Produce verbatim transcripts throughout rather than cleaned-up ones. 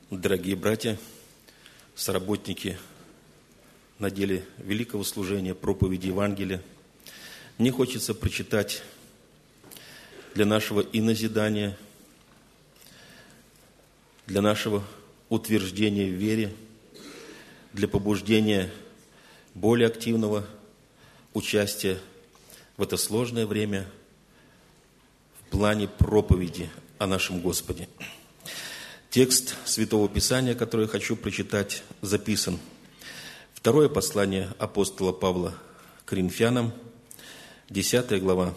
Дорогие братья, соработники на деле великого служения, проповеди Евангелия, мне хочется прочитать для нашего и назидания, для нашего утверждения в вере, для побуждения более активного участия в это сложное время в плане проповеди о нашем Господе. Текст Святого Писания, который я хочу прочитать, записан. Второе послание апостола Павла к Коринфянам, десятая глава.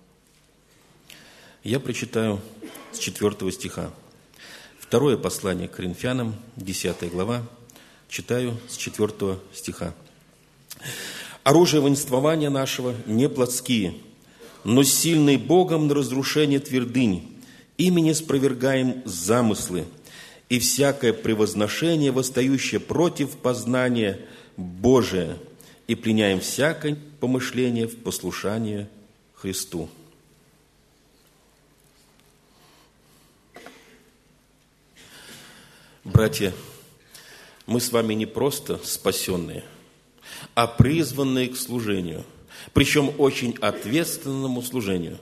Я прочитаю с четвертого стиха. Второе послание к Коринфянам, десятая глава, читаю с четвертого стиха. «Оружие воинствования нашего не плотские, но сильные Богом на разрушение твердынь, ими не спровергаем замыслы, и всякое превозношение, восстающее против познания Божия, и пленяем всякое помышление в послушание Христу». Братья, мы с вами не просто спасенные, а призванные к служению, причем очень ответственному служению.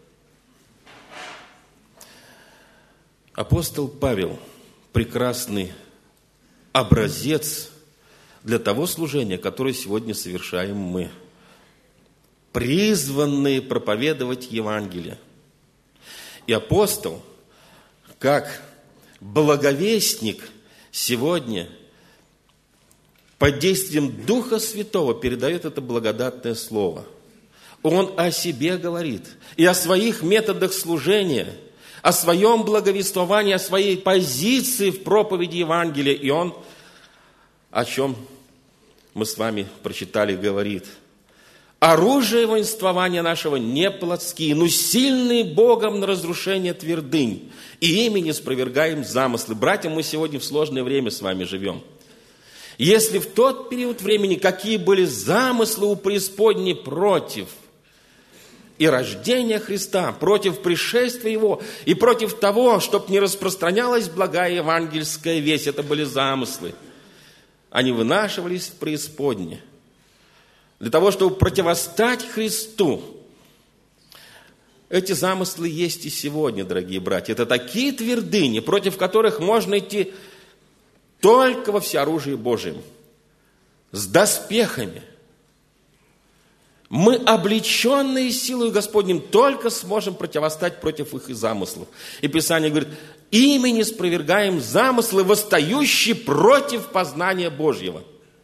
Апостол Павел – прекрасный образец для того служения, которое сегодня совершаем мы. Призванные проповедовать Евангелие. И апостол, как благовестник, сегодня под действием Духа Святого передает это благодатное слово. Он о себе говорит и о своих методах служения, о своем благовествовании, о своей позиции в проповеди Евангелия. И он, о чем мы с вами прочитали, говорит: «Оружие воинствования нашего не плотские, но сильные Богом на разрушение твердынь, и ими не спровергаем замыслы». Братья, мы сегодня в сложное время с вами живем. Если в тот период времени какие были замыслы у преисподней против и рождения Христа, против пришествия Его, и против того, чтобы не распространялась благая евангельская весть, это были замыслы. Они вынашивались в преисподне для того, чтобы противостать Христу. Эти замыслы есть и сегодня, дорогие братья. Это такие твердыни, против которых можно идти только во всеоружии Божьем, с доспехами. Мы, облеченные силой Господним, только сможем противостать против их замыслов. И Писание говорит: ими не спровергаем замыслы, восстающие против познания Божьего.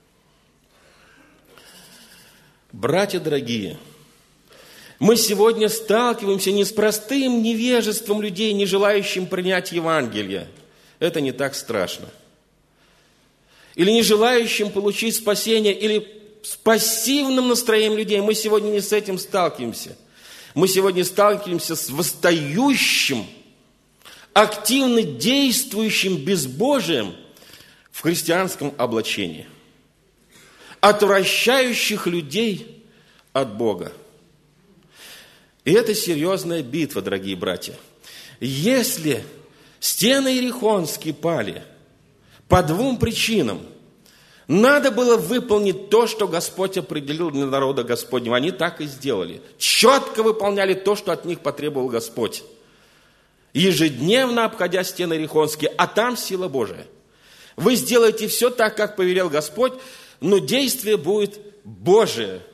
Братья дорогие, мы сегодня сталкиваемся не с простым невежеством людей, не желающим принять Евангелие. Это не так страшно. Или не желающим получить спасение, или с пассивным настроением людей. Мы сегодня не с этим сталкиваемся. Мы сегодня сталкиваемся с восстающим, активно действующим безбожием в христианском облачении, отвращающих людей от Бога. И это серьезная битва, дорогие братья. Если стены Иерихонские пали по двум причинам: надо было выполнить то, что Господь определил для народа Господнего. Они так и сделали. Четко выполняли то, что от них потребовал Господь. Ежедневно обходя стены Иерихонские, а там сила Божия. Вы сделаете все так, как повелел Господь, но действие будет Божие.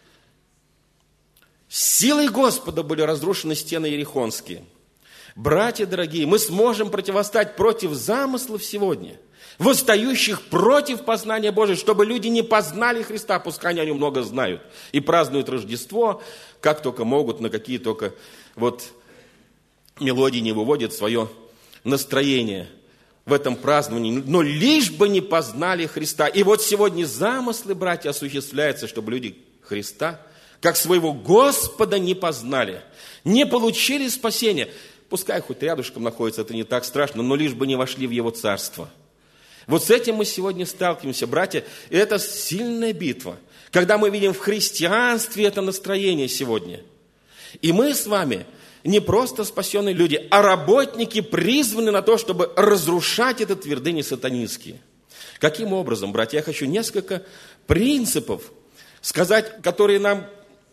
Силой Господа были разрушены стены Иерихонские. Братья дорогие, мы сможем противостать против замыслов сегодня, восстающих против познания Божия, чтобы люди не познали Христа, пускай они о нем много знают, и празднуют Рождество, как только могут, на какие только вот мелодии не выводят свое настроение в этом праздновании, но лишь бы не познали Христа. И вот сегодня замыслы, братья, осуществляются, чтобы люди Христа, как своего Господа, не познали, не получили спасения. Пускай хоть рядышком находится, это не так страшно, но лишь бы не вошли в Его Царство. Вот с этим мы сегодня сталкиваемся, братья. И это сильная битва, когда мы видим в христианстве это настроение сегодня. И мы с вами не просто спасенные люди, а работники призваны на то, чтобы разрушать эти твердыни сатанинские. Каким образом, братья? Я хочу несколько принципов сказать, которые нам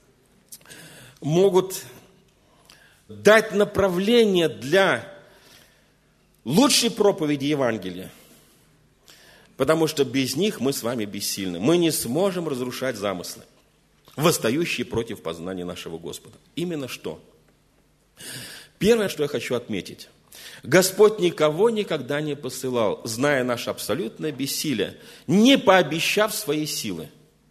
могут дать направление для лучшей проповеди Евангелия. Потому что без них мы с вами бессильны. Мы не сможем разрушать замыслы, восстающие против познания нашего Господа. Именно что? Первое, что я хочу отметить. Господь никого никогда не посылал, зная наше абсолютное бессилие, не пообещав своей силы.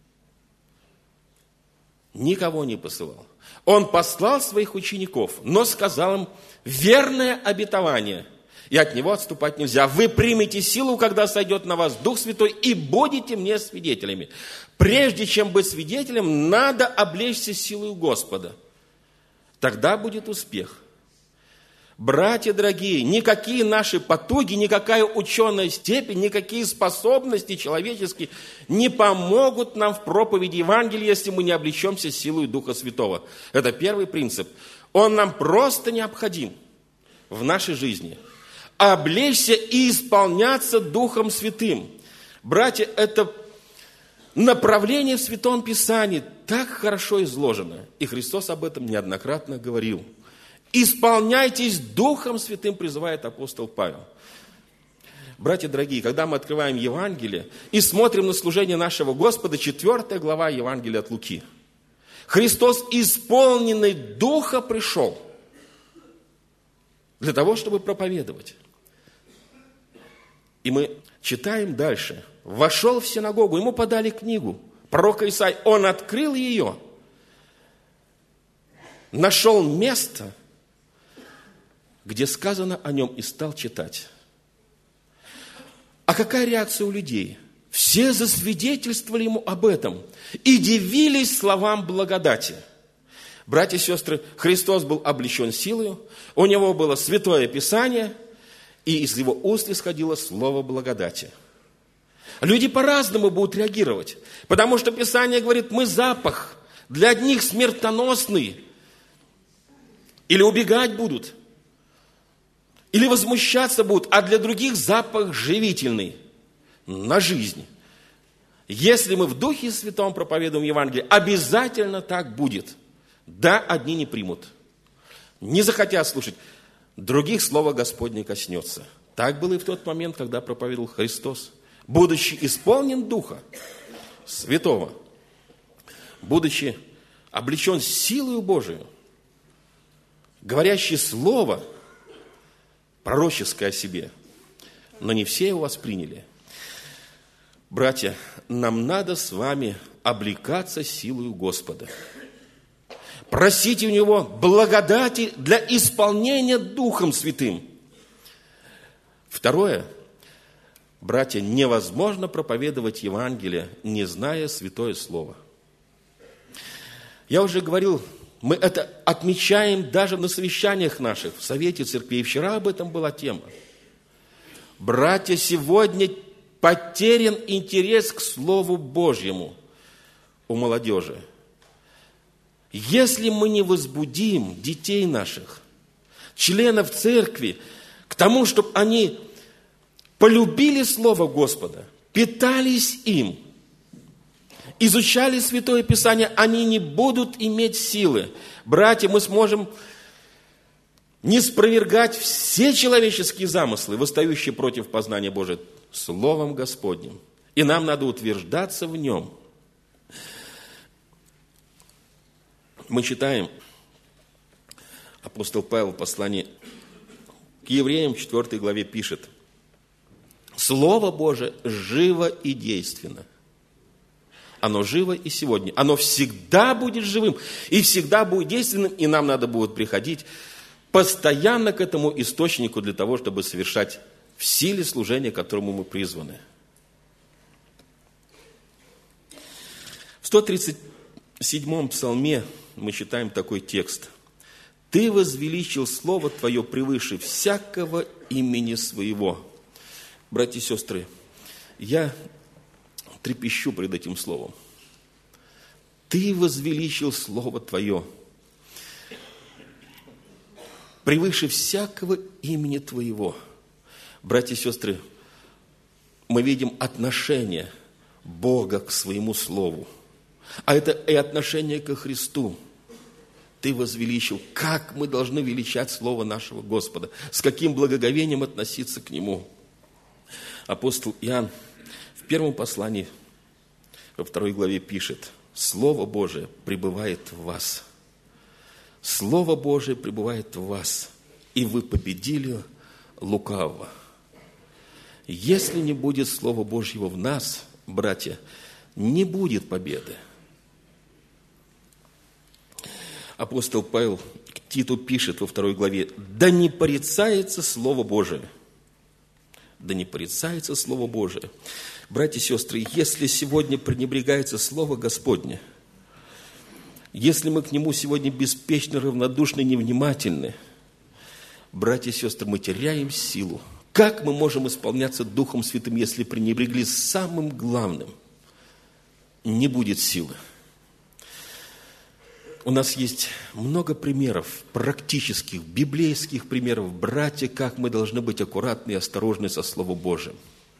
Никого не посылал. Он послал своих учеников, но сказал им верное обетование, и от него отступать нельзя. Вы примете силу, когда сойдет на вас Дух Святой, и будете мне свидетелями. Прежде чем быть свидетелем, надо облечься силой Господа. Тогда будет успех. Братья дорогие, никакие наши потуги, никакая ученая степень, никакие способности человеческие не помогут нам в проповеди Евангелия, если мы не облечемся силой Духа Святого. Это первый принцип. Он нам просто необходим в нашей жизни. Облечься и исполняться Духом Святым. Братья, это направление в Святом Писании так хорошо изложено. И Христос об этом неоднократно говорил. Исполняйтесь Духом Святым, призывает апостол Павел. Братья дорогие, когда мы открываем Евангелие и смотрим на служение нашего Господа, четвёртая глава Евангелия от Луки. Христос, исполненный Духа, пришел для того, чтобы проповедовать. И мы читаем дальше. Вошел в синагогу, ему подали книгу пророка Исаии. Он открыл ее, нашел место, где сказано о нем, и стал читать. А какая реакция у людей? Все засвидетельствовали ему об этом и дивились словам благодати. Братья и сестры, Христос был облечен силою, у него было Святое Писание, и из его уст исходило слово благодати. Люди по-разному будут реагировать, потому что Писание говорит, мы запах для одних смертоносный, или убегать будут, или возмущаться будут, а для других запах живительный на жизнь. Если мы в Духе Святом проповедуем Евангелие, обязательно так будет. Да, одни не примут, не захотят слушать, других слово Господне коснется. Так было и в тот момент, когда проповедовал Христос. Будучи исполнен Духа Святого, будучи облечен силою Божию, говорящий слово пророческое о себе, но не все его восприняли. Братья, нам надо с вами облекаться силою Господа. Просите у Него благодати для исполнения Духом Святым. Второе. Братья, невозможно проповедовать Евангелие, не зная Святое Слово. Я уже говорил, мы это отмечаем даже на совещаниях наших, в Совете Церквей. Вчера об этом была тема. Братья, сегодня потерян интерес к Слову Божьему у молодежи. Если мы не возбудим детей наших, членов церкви, к тому, чтобы они полюбили Слово Господа, питались им, изучали Святое Писание, они не будут иметь силы. Братья, мы сможем не спровергать все человеческие замыслы, восстающие против познания Божия, Словом Господним. И нам надо утверждаться в нем. Мы читаем, апостол Павел в послании к евреям в четвёртой главе пишет: Слово Божие живо и действенно. Оно живо и сегодня. Оно всегда будет живым и всегда будет действенным. И нам надо будет приходить постоянно к этому источнику для того, чтобы совершать в силе служения, к которому мы призваны. В сто тридцать седьмом псалме мы читаем такой текст. «Ты возвеличил Слово Твое превыше всякого имени своего». Братья и сестры, я трепещу пред этим словом. Ты возвеличил Слово Твое. превыше всякого имени Твоего. Братья и сестры, мы видим отношение Бога к Своему Слову. А это и отношение ко Христу. Ты возвеличил. Как мы должны величать Слово нашего Господа? С каким благоговением относиться к Нему? Апостол Иоанн в первом послании, во второй главе пишет: Слово Божие пребывает в вас. Слово Божие пребывает в вас, и вы победили лукавого. Если не будет Слова Божьего в нас, братья, не будет победы. Апостол Павел к Титу пишет во второй главе: «Да не порицается Слово Божие». Да не порицается Слово Божие. Братья и сестры, если сегодня пренебрегается Слово Господне, если мы к нему сегодня беспечно, равнодушны, невнимательны, братья и сестры, мы теряем силу. Как мы можем исполняться Духом Святым, если пренебрегли самым главным? Не будет силы. У нас есть много примеров, практических, библейских примеров, братья, как мы должны быть аккуратны и осторожны со Словом Божиим.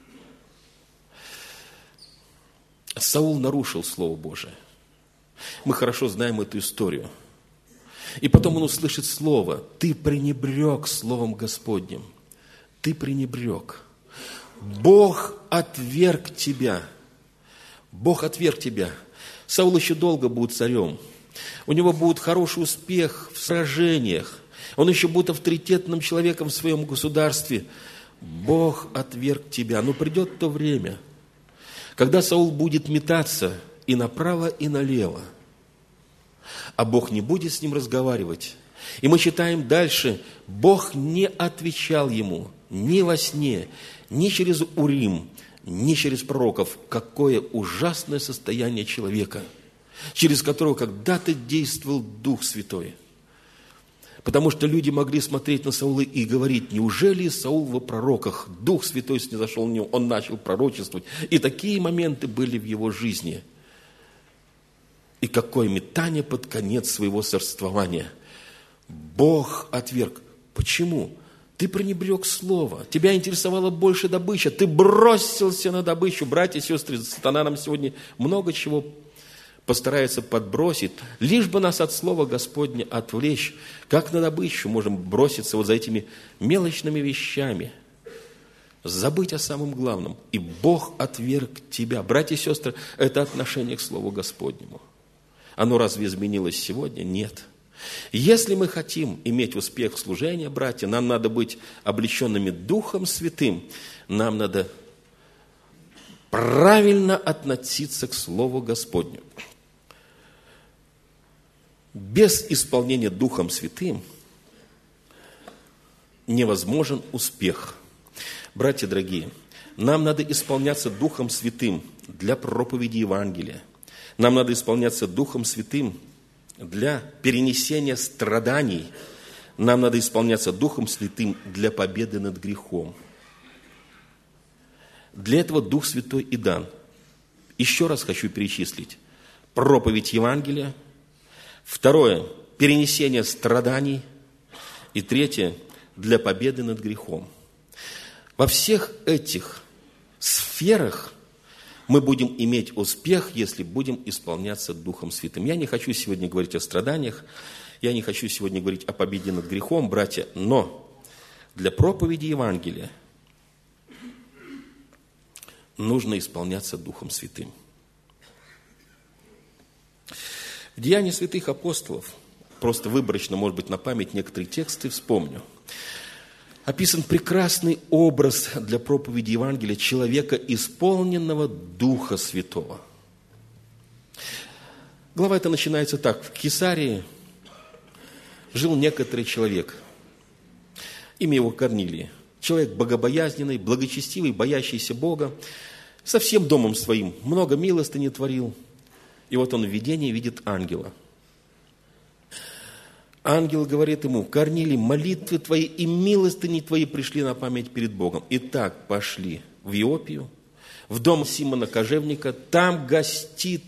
Саул нарушил Слово Божие. Мы хорошо знаем эту историю. И потом он услышит слово: «Ты пренебрег Словом Господним». Ты пренебрег. Бог отверг тебя. Бог отверг тебя. Саул еще долго будет царем. У него будет хороший успех в сражениях. Он еще будет авторитетным человеком в своем государстве. Бог отверг тебя. Но придет то время, когда Саул будет метаться и направо, и налево, а Бог не будет с ним разговаривать. И мы читаем дальше: Бог не отвечал ему ни во сне, ни через Урим, ни через пророков. Какое ужасное состояние человека, через которого когда-то действовал Дух Святой. Потому что люди могли смотреть на Саула и говорить: неужели Саул во пророках? Дух Святой снизошел на него, он начал пророчествовать. И такие моменты были в его жизни. И какое метание под конец своего царствования. Бог отверг. Почему? Ты пренебрег слово. Тебя интересовала больше добыча. Ты бросился на добычу. Братья и сестры, сатана нам сегодня много чего постарается подбросить, лишь бы нас от слова Господня отвлечь. Как на добычу можем броситься вот за этими мелочными вещами. Забыть о самом главном. И Бог отверг тебя. Братья и сестры, это отношение к Слову Господнему. Оно разве изменилось сегодня? Нет. Если мы хотим иметь успех в служении, братья, нам надо быть облеченными Духом Святым. Нам надо правильно относиться к Слову Господню. Без исполнения Духом Святым невозможен успех. Братья дорогие, нам надо исполняться Духом Святым для проповеди Евангелия. Нам надо исполняться Духом Святым для перенесения страданий. Нам надо исполняться Духом Святым для победы над грехом. Для этого Дух Святой и дан. Еще раз хочу перечислить. Проповедь Евангелия. Второе – перенесение страданий. И третье – для победы над грехом. Во всех этих сферах мы будем иметь успех, если будем исполняться Духом Святым. Я не хочу сегодня говорить о страданиях, я не хочу сегодня говорить о победе над грехом, братья, но для проповеди Евангелия нужно исполняться Духом Святым. В Деянии святых апостолов, просто выборочно, может быть, на память некоторые тексты вспомню, описан прекрасный образ для проповеди Евангелия человека, исполненного Духа Святого. Глава эта начинается так. В Кесарии жил некоторый человек. Имя его Корнилий. Человек богобоязненный, благочестивый, боящийся Бога. Со всем домом своим много милостыни творил. И вот он в видении видит ангела. Ангел говорит ему: Корнилий, молитвы твои и милостыни твои пришли на память перед Богом. Итак, пошли в Иопию, в дом Симона Кожевника. Там гостит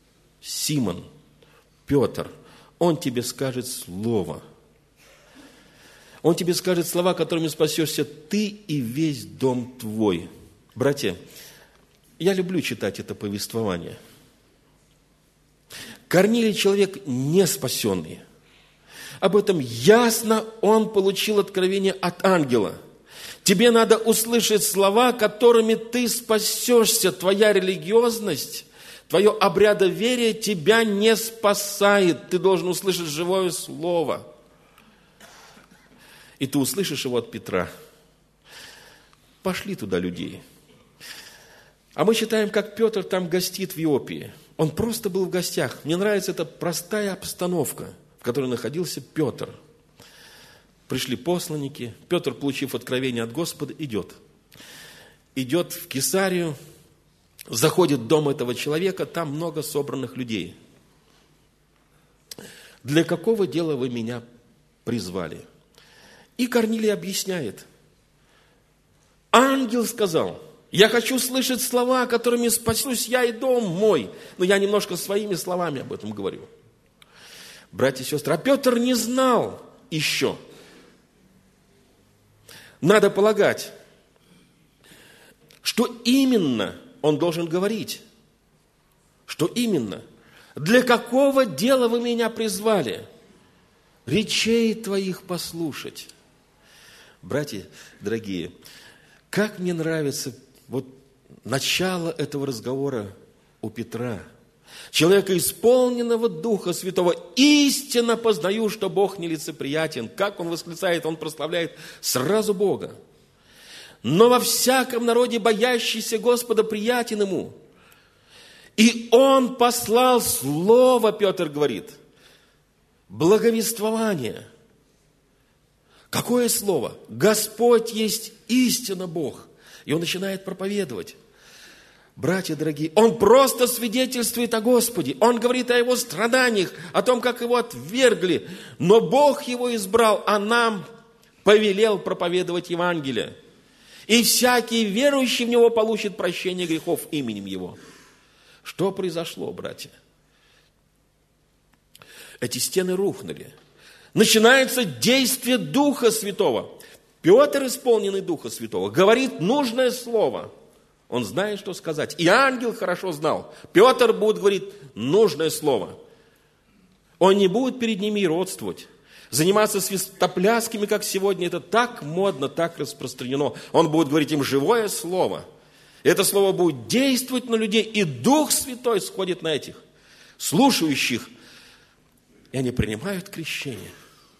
Симон, Петр. Он тебе скажет слово. Он тебе скажет слова, которыми спасешься ты и весь дом твой. Братья, я люблю читать это повествование. Корнилий человек не спасенный. Об этом ясно он получил откровение от ангела. Тебе надо услышать слова, которыми ты спасешься. Твоя религиозность, твое обрядоверие тебя не спасает. Ты должен услышать живое слово. И ты услышишь его от Петра. Пошли туда людей. А мы читаем, как Петр там гостит в Иопии. Он просто был в гостях. Мне нравится эта простая обстановка, в которой находился Петр. Пришли посланники. Петр, получив откровение от Господа, идет. Идет в Кесарию, заходит в дом этого человека, там много собранных людей. Для какого дела вы меня призвали? И Корнилий объясняет. Ангел сказал: я хочу слышать слова, которыми спасусь я и дом мой. Но я немножко своими словами об этом говорю. Братья и сестры, а Петр не знал еще. Надо полагать, что именно он должен говорить. Что именно? Для какого дела вы меня призвали? Речей твоих послушать. Братья дорогие, как мне нравится вот начало этого разговора у Петра. Человека, исполненного Духа Святого. Истинно познаю, что Бог нелицеприятен. Как он восклицает, он прославляет сразу Бога. Но во всяком народе, боящийся Господа, приятен ему. И он послал слово, Петр говорит, благовествование. Какое слово? Господь есть истинно Бог. И он начинает проповедовать. Братья дорогие, он просто свидетельствует о Господе. Он говорит о его страданиях, о том, как его отвергли. Но Бог его избрал, а нам повелел проповедовать Евангелие. И всякий верующий в него получит прощение грехов именем его. Что произошло, братья? Эти стены рухнули. Начинается действие Духа Святого. Петр, исполненный Духа Святого, говорит нужное слово. Он знает, что сказать. И ангел хорошо знал. Петр будет говорить нужное слово. Он не будет перед ними родствовать. Заниматься свистоплясками, как сегодня, это так модно, так распространено. Он будет говорить им живое слово. Это слово будет действовать на людей. И Дух Святой сходит на этих слушающих. И они принимают крещение.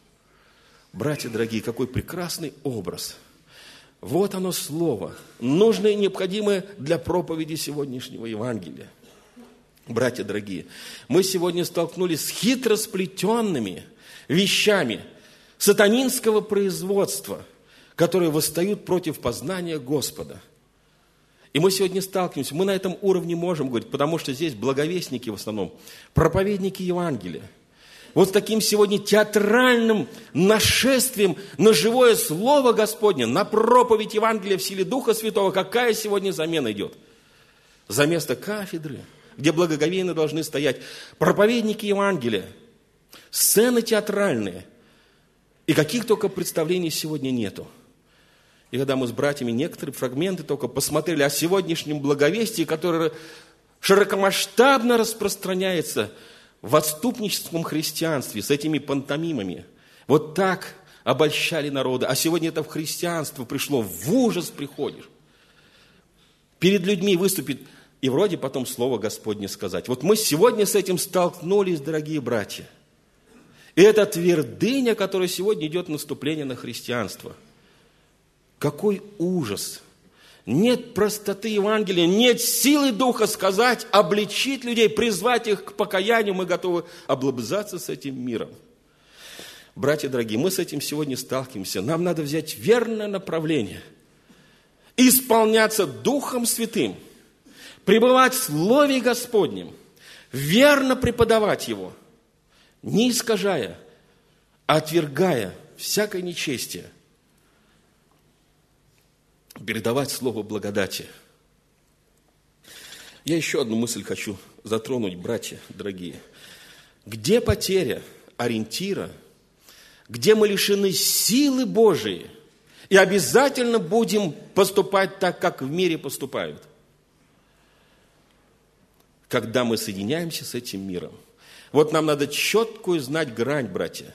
Братья дорогие, какой прекрасный образ. Вот оно слово, нужное и необходимое для проповеди сегодняшнего Евангелия. Братья дорогие, мы сегодня столкнулись с хитросплетенными вещами сатанинского производства, которые восстают против познания Господа. И мы сегодня сталкиваемся, мы на этом уровне можем говорить, потому что здесь благовестники в основном, проповедники Евангелия. Вот с таким сегодня театральным нашествием на живое Слово Господне, на проповедь Евангелия в силе Духа Святого, какая сегодня замена идет? За место кафедры, где благоговейно должны стоять проповедники Евангелия, сцены театральные, и каких только представлений сегодня нету. И когда мы с братьями некоторые фрагменты только посмотрели о сегодняшнем благовестии, которое широкомасштабно распространяется в отступническом христианстве с этими пантомимами. Вот так обольщали народы. А сегодня это в христианство пришло. В ужас приходишь. Перед людьми выступит и вроде потом слово Господне сказать. Вот мы сегодня с этим столкнулись, дорогие братья. И это твердыня, которая сегодня идет наступление на христианство. Какой ужас! Нет простоты Евангелия, нет силы Духа сказать, обличить людей, призвать их к покаянию. Мы готовы облобызаться с этим миром. Братья дорогие, мы с этим сегодня сталкиваемся. Нам надо взять верное направление, исполняться Духом Святым, пребывать в Слове Господнем, верно преподавать его, не искажая, а отвергая всякое нечестие, передавать слово благодати. Я еще одну мысль хочу затронуть, братья дорогие. Где потеря ориентира, где мы лишены силы Божией, и обязательно будем поступать так, как в мире поступают. Когда мы соединяемся с этим миром. Вот нам надо четкую знать грань, братья.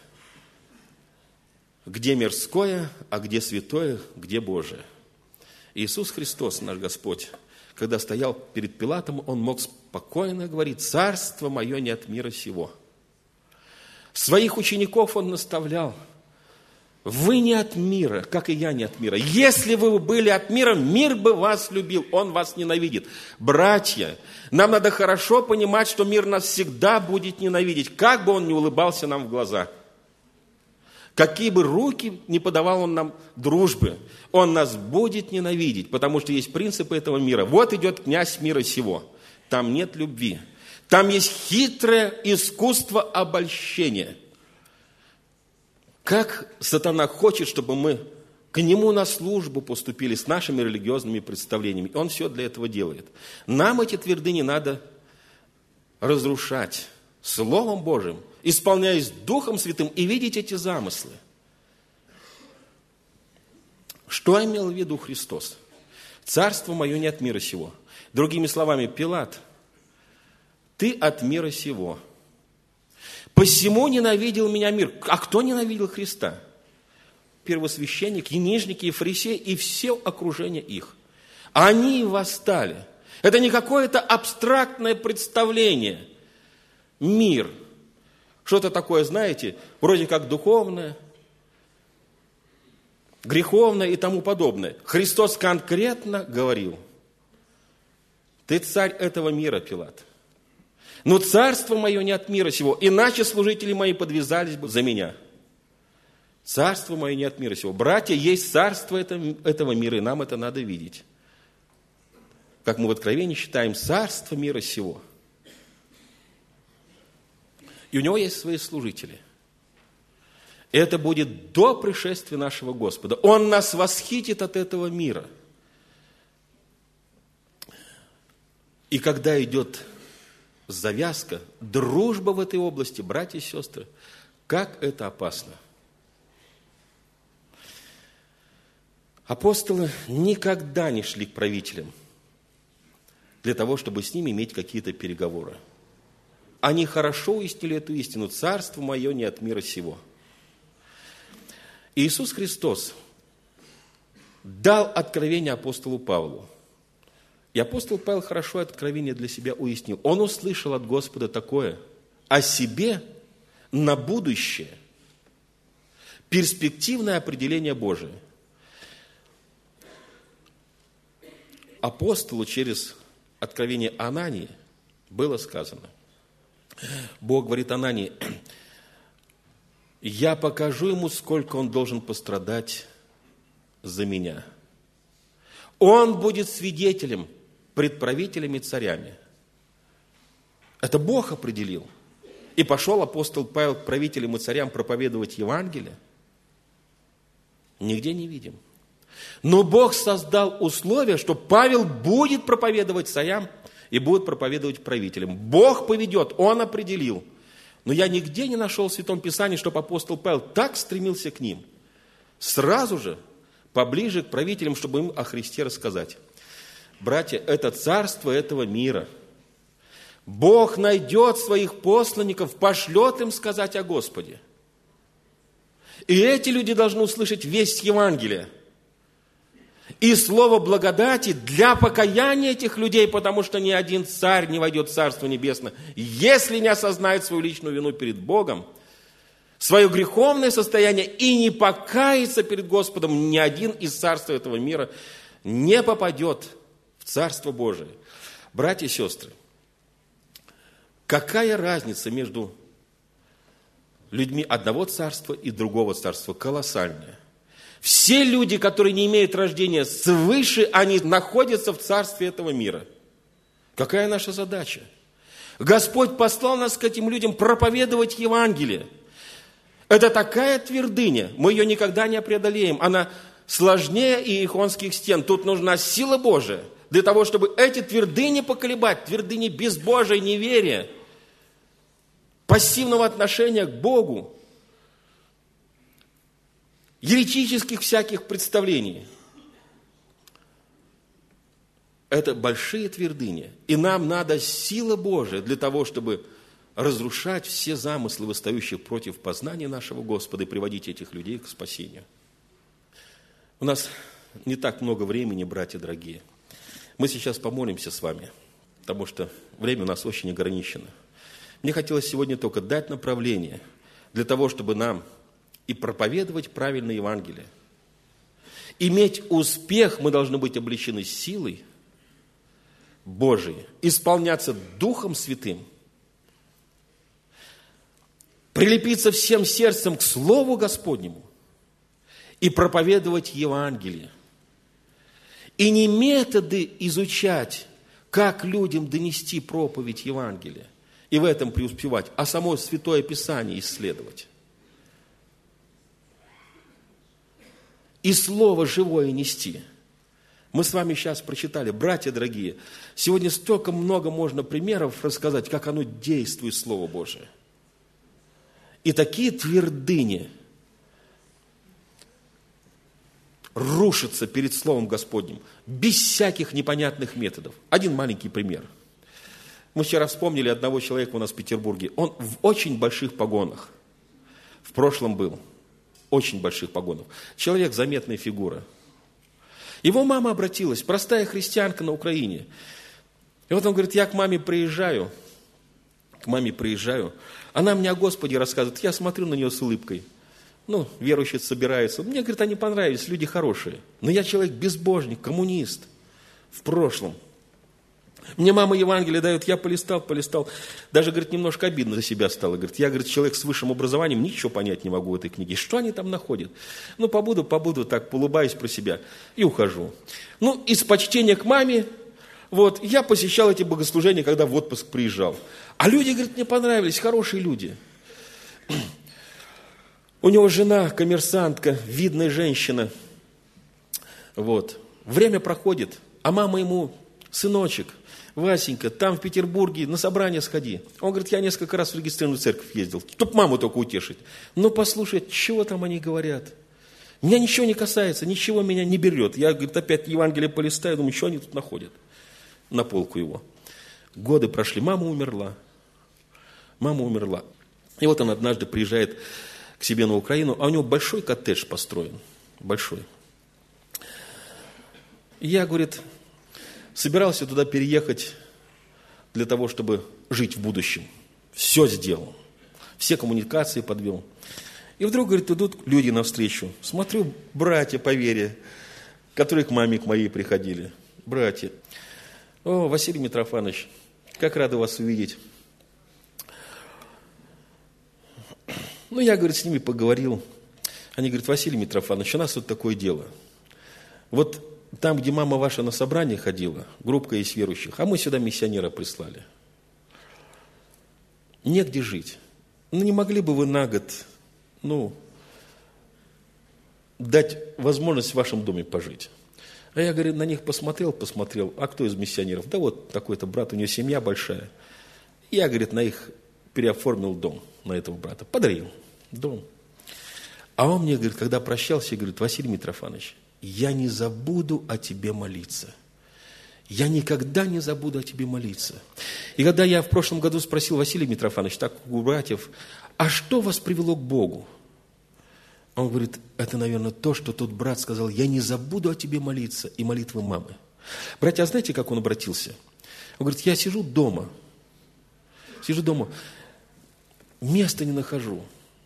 Где мирское, а где святое, где Божие. Иисус Христос, наш Господь, когда стоял перед Пилатом, Он мог спокойно говорить: «Царство мое не от мира сего». Своих учеников Он наставлял: «Вы не от мира, как и я не от мира. Если вы были от мира, мир бы вас любил, он вас ненавидит». Братья, нам надо хорошо понимать, что мир нас всегда будет ненавидеть, как бы он ни улыбался нам в глаза. Какие бы руки ни подавал он нам дружбы, он нас будет ненавидеть, потому что есть принципы этого мира. Вот идет князь мира сего. Там нет любви. Там есть хитрое искусство обольщения. Как сатана хочет, чтобы мы к нему на службу поступили с нашими религиозными представлениями. Он все для этого делает. Нам эти твердыни надо разрушать Словом Божьим, исполняясь Духом Святым, и видеть эти замыслы. Что имел в виду Христос? «Царство мое не от мира сего». Другими словами, Пилат, ты от мира сего. «Посему ненавидел меня мир». А кто ненавидел Христа? Первосвященники, книжники и фарисеи, и все окружение их. Они и восстали. Это не какое-то абстрактное представление. Мир. Что-то такое, знаете, вроде как духовное, греховное и тому подобное. Христос конкретно говорил: ты царь этого мира, Пилат. Но царство мое не от мира сего, иначе служители мои подвязались бы за меня. Царство мое не от мира сего. Братья, есть царство этого мира, и нам это надо видеть. Как мы в Откровении читаем, царство мира сего. И у него есть свои служители. И это будет до пришествия нашего Господа. Он нас восхитит от этого мира. И когда идет завязка, дружба в этой области, братья и сестры, как это опасно. Апостолы никогда не шли к правителям для того, чтобы с ними иметь какие-то переговоры. Они хорошо уяснили эту истину: царство мое не от мира сего. Иисус Христос дал откровение апостолу Павлу. И апостол Павел хорошо это откровение для себя уяснил. Он услышал от Господа такое о себе на будущее. Перспективное определение Божие. Апостолу через откровение Анании было сказано. Бог говорит Анании: я покажу ему, сколько он должен пострадать за меня. Он будет свидетелем пред правителями и царями. Это Бог определил. И пошел апостол Павел к правителям и царям проповедовать Евангелие. Нигде не видим. Но Бог создал условия, что Павел будет проповедовать царям и будет проповедовать правителям. Бог поведет, Он определил. Но я нигде не нашел в Святом Писании, чтобы апостол Павел так стремился к ним. Сразу же, поближе к правителям, чтобы им о Христе рассказать. Братья, это царство этого мира. Бог найдет своих посланников, пошлет им сказать о Господе. И эти люди должны услышать весть Евангелия. И слово благодати для покаяния этих людей, потому что ни один царь не войдет в Царство Небесное, если не осознает свою личную вину перед Богом, свое греховное состояние и не покается перед Господом, ни один из царства этого мира не попадет в Царство Божие. Братья и сестры, какая разница между людьми одного царства и другого царства? Колоссальная. Все люди, которые не имеют рождения свыше, они находятся в царстве этого мира. Какая наша задача? Господь послал нас к этим людям проповедовать Евангелие. Это такая твердыня, мы ее никогда не преодолеем. Она сложнее иерихонских стен. Тут нужна сила Божия для того, чтобы эти твердыни поколебать, твердыни безбожия, неверия, пассивного отношения к Богу. еретических всяких представлений. Это большие твердыни. И нам надо сила Божия для того, чтобы разрушать все замыслы, восстающие против познания нашего Господа, и приводить этих людей к спасению. У нас не так много времени, братья дорогие. Мы сейчас помолимся с вами, потому что время у нас очень ограничено. Мне хотелось сегодня только дать направление для того, чтобы нам и проповедовать правильное Евангелие. Иметь успех мы должны быть облечены силой Божией, исполняться Духом Святым, прилепиться всем сердцем к Слову Господнему и проповедовать Евангелие. И не методы изучать, как людям донести проповедь Евангелия, и в этом преуспевать, а само Святое Писание исследовать. И Слово живое нести. Мы с вами сейчас прочитали, братья дорогие, сегодня столько много можно примеров рассказать, как оно действует, Слово Божие. И такие твердыни рушатся перед Словом Господним, без всяких непонятных методов. Один маленький пример. Мы вчера вспомнили одного человека у нас в Петербурге. Он в очень больших погонах. В прошлом был. Очень больших погонах. Человек заметная фигура. Его мама обратилась, простая христианка на Украине. И вот он говорит, я к маме приезжаю, к маме приезжаю, она мне о Господе рассказывает, я смотрю на нее с улыбкой. Ну, верующие собираются. Мне, говорит, они понравились, люди хорошие. Но я человек безбожник, коммунист в прошлом. Мне мама Евангелие дает, я полистал, полистал. Даже, говорит, немножко обидно за себя стало. Говорит, я, говорит, человек с высшим образованием, ничего понять не могу в этой книге. Что они там находят? Ну, побуду, побуду, так, улыбаюсь про себя и ухожу. Ну, из почтения к маме, вот, я посещал эти богослужения, когда в отпуск приезжал. А люди, говорит, мне понравились, хорошие люди. У него жена, коммерсантка, видная женщина. Вот. Время проходит, а мама ему, сыночек, Васенька, там в Петербурге на собрание сходи. Он говорит, я несколько раз в регистрированную церковь ездил, чтоб маму только утешить. Ну, послушай, чего там они говорят? Меня ничего не касается, ничего меня не берет. Я, говорит, опять Евангелие полистаю, думаю, что они тут находят? На полку его. Годы прошли, мама умерла. Мама умерла. И вот он однажды приезжает к себе на Украину, а у него большой коттедж построен. Большой. И я, говорит, собирался туда переехать для того, чтобы жить в будущем. Все сделал. Все коммуникации подвел. И вдруг, говорит, идут люди навстречу. Смотрю, братья по вере, которые к маме к моей приходили. Братья. О, Василий Митрофанович, как рады вас увидеть. Ну, я, говорит, с ними поговорил. Они говорят, Василий Митрофанович, у нас тут такое дело. Вот там, где мама ваша на собрание ходила, группка есть верующих, а мы сюда миссионера прислали. Негде жить. Ну, не могли бы вы на год, ну, дать возможность в вашем доме пожить? А я, говорю, на них посмотрел, посмотрел, а кто из миссионеров? Да вот такой-то брат, у него семья большая. Я, говорит, на их переоформил дом, на этого брата, подарил дом. А он мне, говорит, когда прощался, говорит, Василий Митрофанович, я не забуду о тебе молиться. Я никогда не забуду о тебе молиться. И когда я в прошлом году спросил Василия Митрофановича, так у братьев, а что вас привело к Богу? Он говорит, это, наверное, то, что тот брат сказал, я не забуду о тебе молиться, и молитвы мамы. Братья, а знаете, как он обратился? Он говорит, я сижу дома, сижу дома, места не нахожу.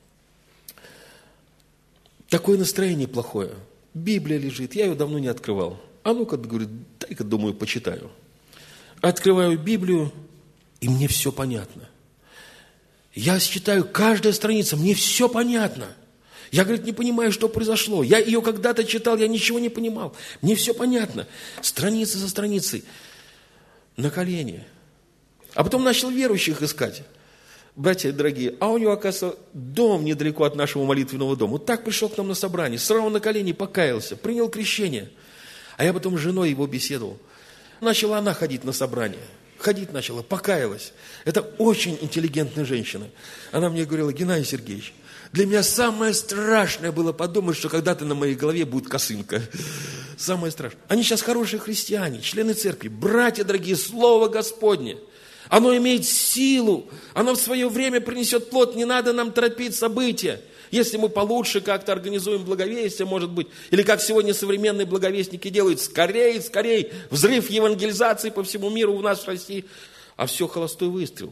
Такое настроение плохое. Библия лежит, я ее давно не открывал. А ну-ка, говорит, дай-ка, думаю, почитаю. Открываю Библию, и мне все понятно. Я читаю каждая страница, мне все понятно. Я, говорит, не понимаю, что произошло. Я ее когда-то читал, я ничего не понимал. Мне все понятно. Страница за страницей. На колени. А потом начал верующих искать. Братья дорогие, а у него, оказывается, дом недалеко от нашего молитвенного дома. Вот так пришел к нам на собрание, сразу на колени покаялся, принял крещение. А я потом с женой его беседовал. Начала она ходить на собрание. Ходить начала, покаялась. Это очень интеллигентная женщина. Она мне говорила, Геннадий Сергеевич, Для меня самое страшное было подумать, что когда-то на моей голове будет косынка. Самое страшное. Они сейчас хорошие христиане, члены церкви, братья дорогие, Слово Господне. Оно имеет силу, оно в свое время принесет плод, не надо нам торопить события. Если мы получше как-то организуем благовестие, может быть, или как сегодня современные благовестники делают, скорее, скорее, взрыв евангелизации по всему миру у нас в России, а все холостой выстрел.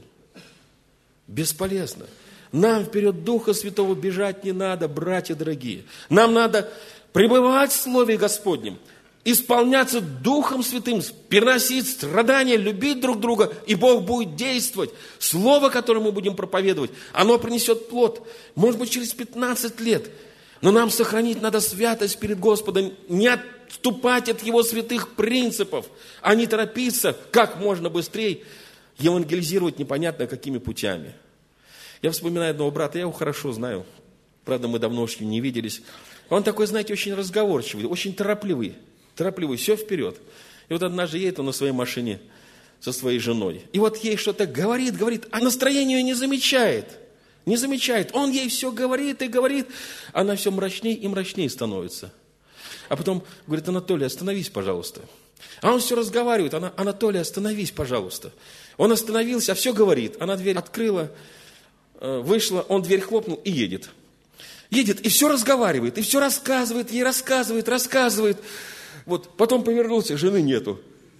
Бесполезно. Нам вперед Духа Святого бежать не надо, братья дорогие. Нам надо пребывать в Слове Господнем, исполняться Духом Святым, переносить страдания, любить друг друга, и Бог будет действовать. Слово, которое мы будем проповедовать, оно принесет плод. Может быть, через пятнадцать лет. Но нам сохранить надо святость перед Господом, не отступать от Его святых принципов, а не торопиться как можно быстрее евангелизировать непонятно какими путями. Я вспоминаю одного брата, я его хорошо знаю. Правда, мы давно уж не виделись. Он такой, знаете, очень разговорчивый, очень торопливый. Торопливый, все вперед. И вот однажды едет он на своей машине со своей женой. И вот ей что-то говорит, говорит, а настроение ее не замечает. Не замечает. Он ей все говорит и говорит. Она все мрачнее и мрачнее становится. А потом говорит: Анатолий, остановись, пожалуйста. А он все разговаривает. Она: Анатолий, остановись, пожалуйста. Он остановился, а все говорит. Она дверь открыла, вышла, он дверь хлопнул и едет. Едет и все разговаривает, и все рассказывает, ей рассказывает, рассказывает. Вот, потом повернулся, жены нету.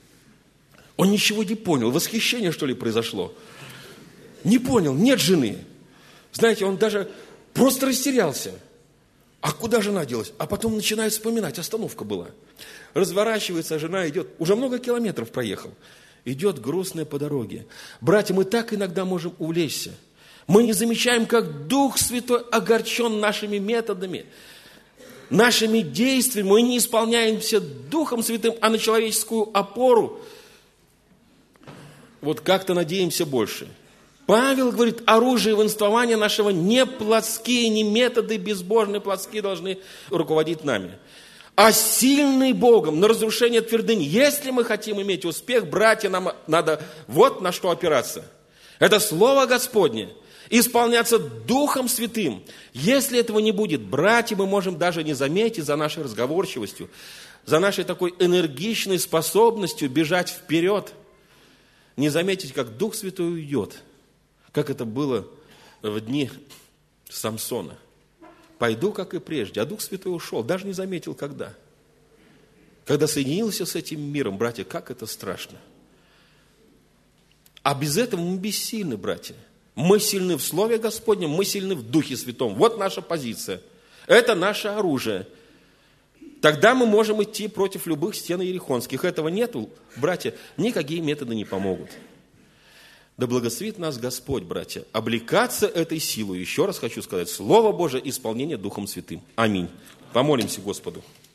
Он ничего не понял, восхищение, что ли, произошло. Не понял, нет жены. Знаете, он даже просто растерялся. А куда жена делась? А потом начинает вспоминать, остановка была. Разворачивается, жена идет, уже много километров проехал. Идет грустная по дороге. Братья, мы так иногда можем увлечься. Мы не замечаем, как Дух Святой огорчен нашими методами, нашими действиями. Мы не исполняемся Духом Святым, а на человеческую опору. Вот как-то надеемся больше. Павел говорит, оружие воинствования нашего не плотские, не методы безбожные, плотские должны руководить нами, а сильный Богом на разрушение твердынь. Если мы хотим иметь успех, братья, нам надо вот на что опираться. Это Слово Господне. Исполняться Духом Святым. Если этого не будет, братья, мы можем даже не заметить за нашей разговорчивостью, за нашей такой энергичной способностью бежать вперед, не заметить, как Дух Святой уйдет, как это было в дни Самсона. Пойду, как и прежде, а Дух Святой ушел, даже не заметил, когда. Когда соединился с этим миром, братья, как это страшно. А без этого мы бессильны, братья. Мы сильны в Слове Господнем, мы сильны в Духе Святом. Вот наша позиция. Это наше оружие. Тогда мы можем идти против любых стен иерихонских. Этого нету, братья, никакие методы не помогут. Да благословит нас Господь, братья, облекаться этой силой. Еще раз хочу сказать, Слово Божие, исполнение Духом Святым. Аминь. Помолимся Господу.